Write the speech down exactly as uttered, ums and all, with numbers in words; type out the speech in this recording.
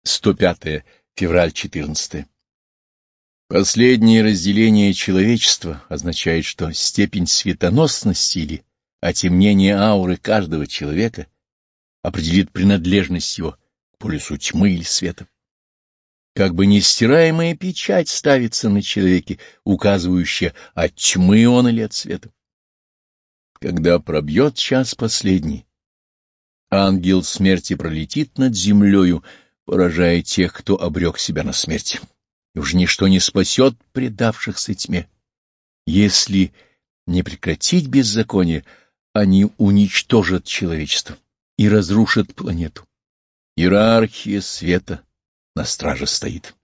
сто пятое февраль четырнадцатое. Последнее разделение человечества означает, что степень светоносности или отемнение ауры каждого человека определит принадлежность его к полюсу тьмы или света. Как бы нестираемая печать ставится на человеке, указывающая, от тьмы он или от света. Когда пробьет час последний, ангел смерти пролетит над землею, поражая тех, кто обрек себя на смерть. И уж ничто не спасет предавшихся тьме. Если не прекратить беззаконие, они уничтожат человечество и разрушат планету. Иерархия света на страже стоит.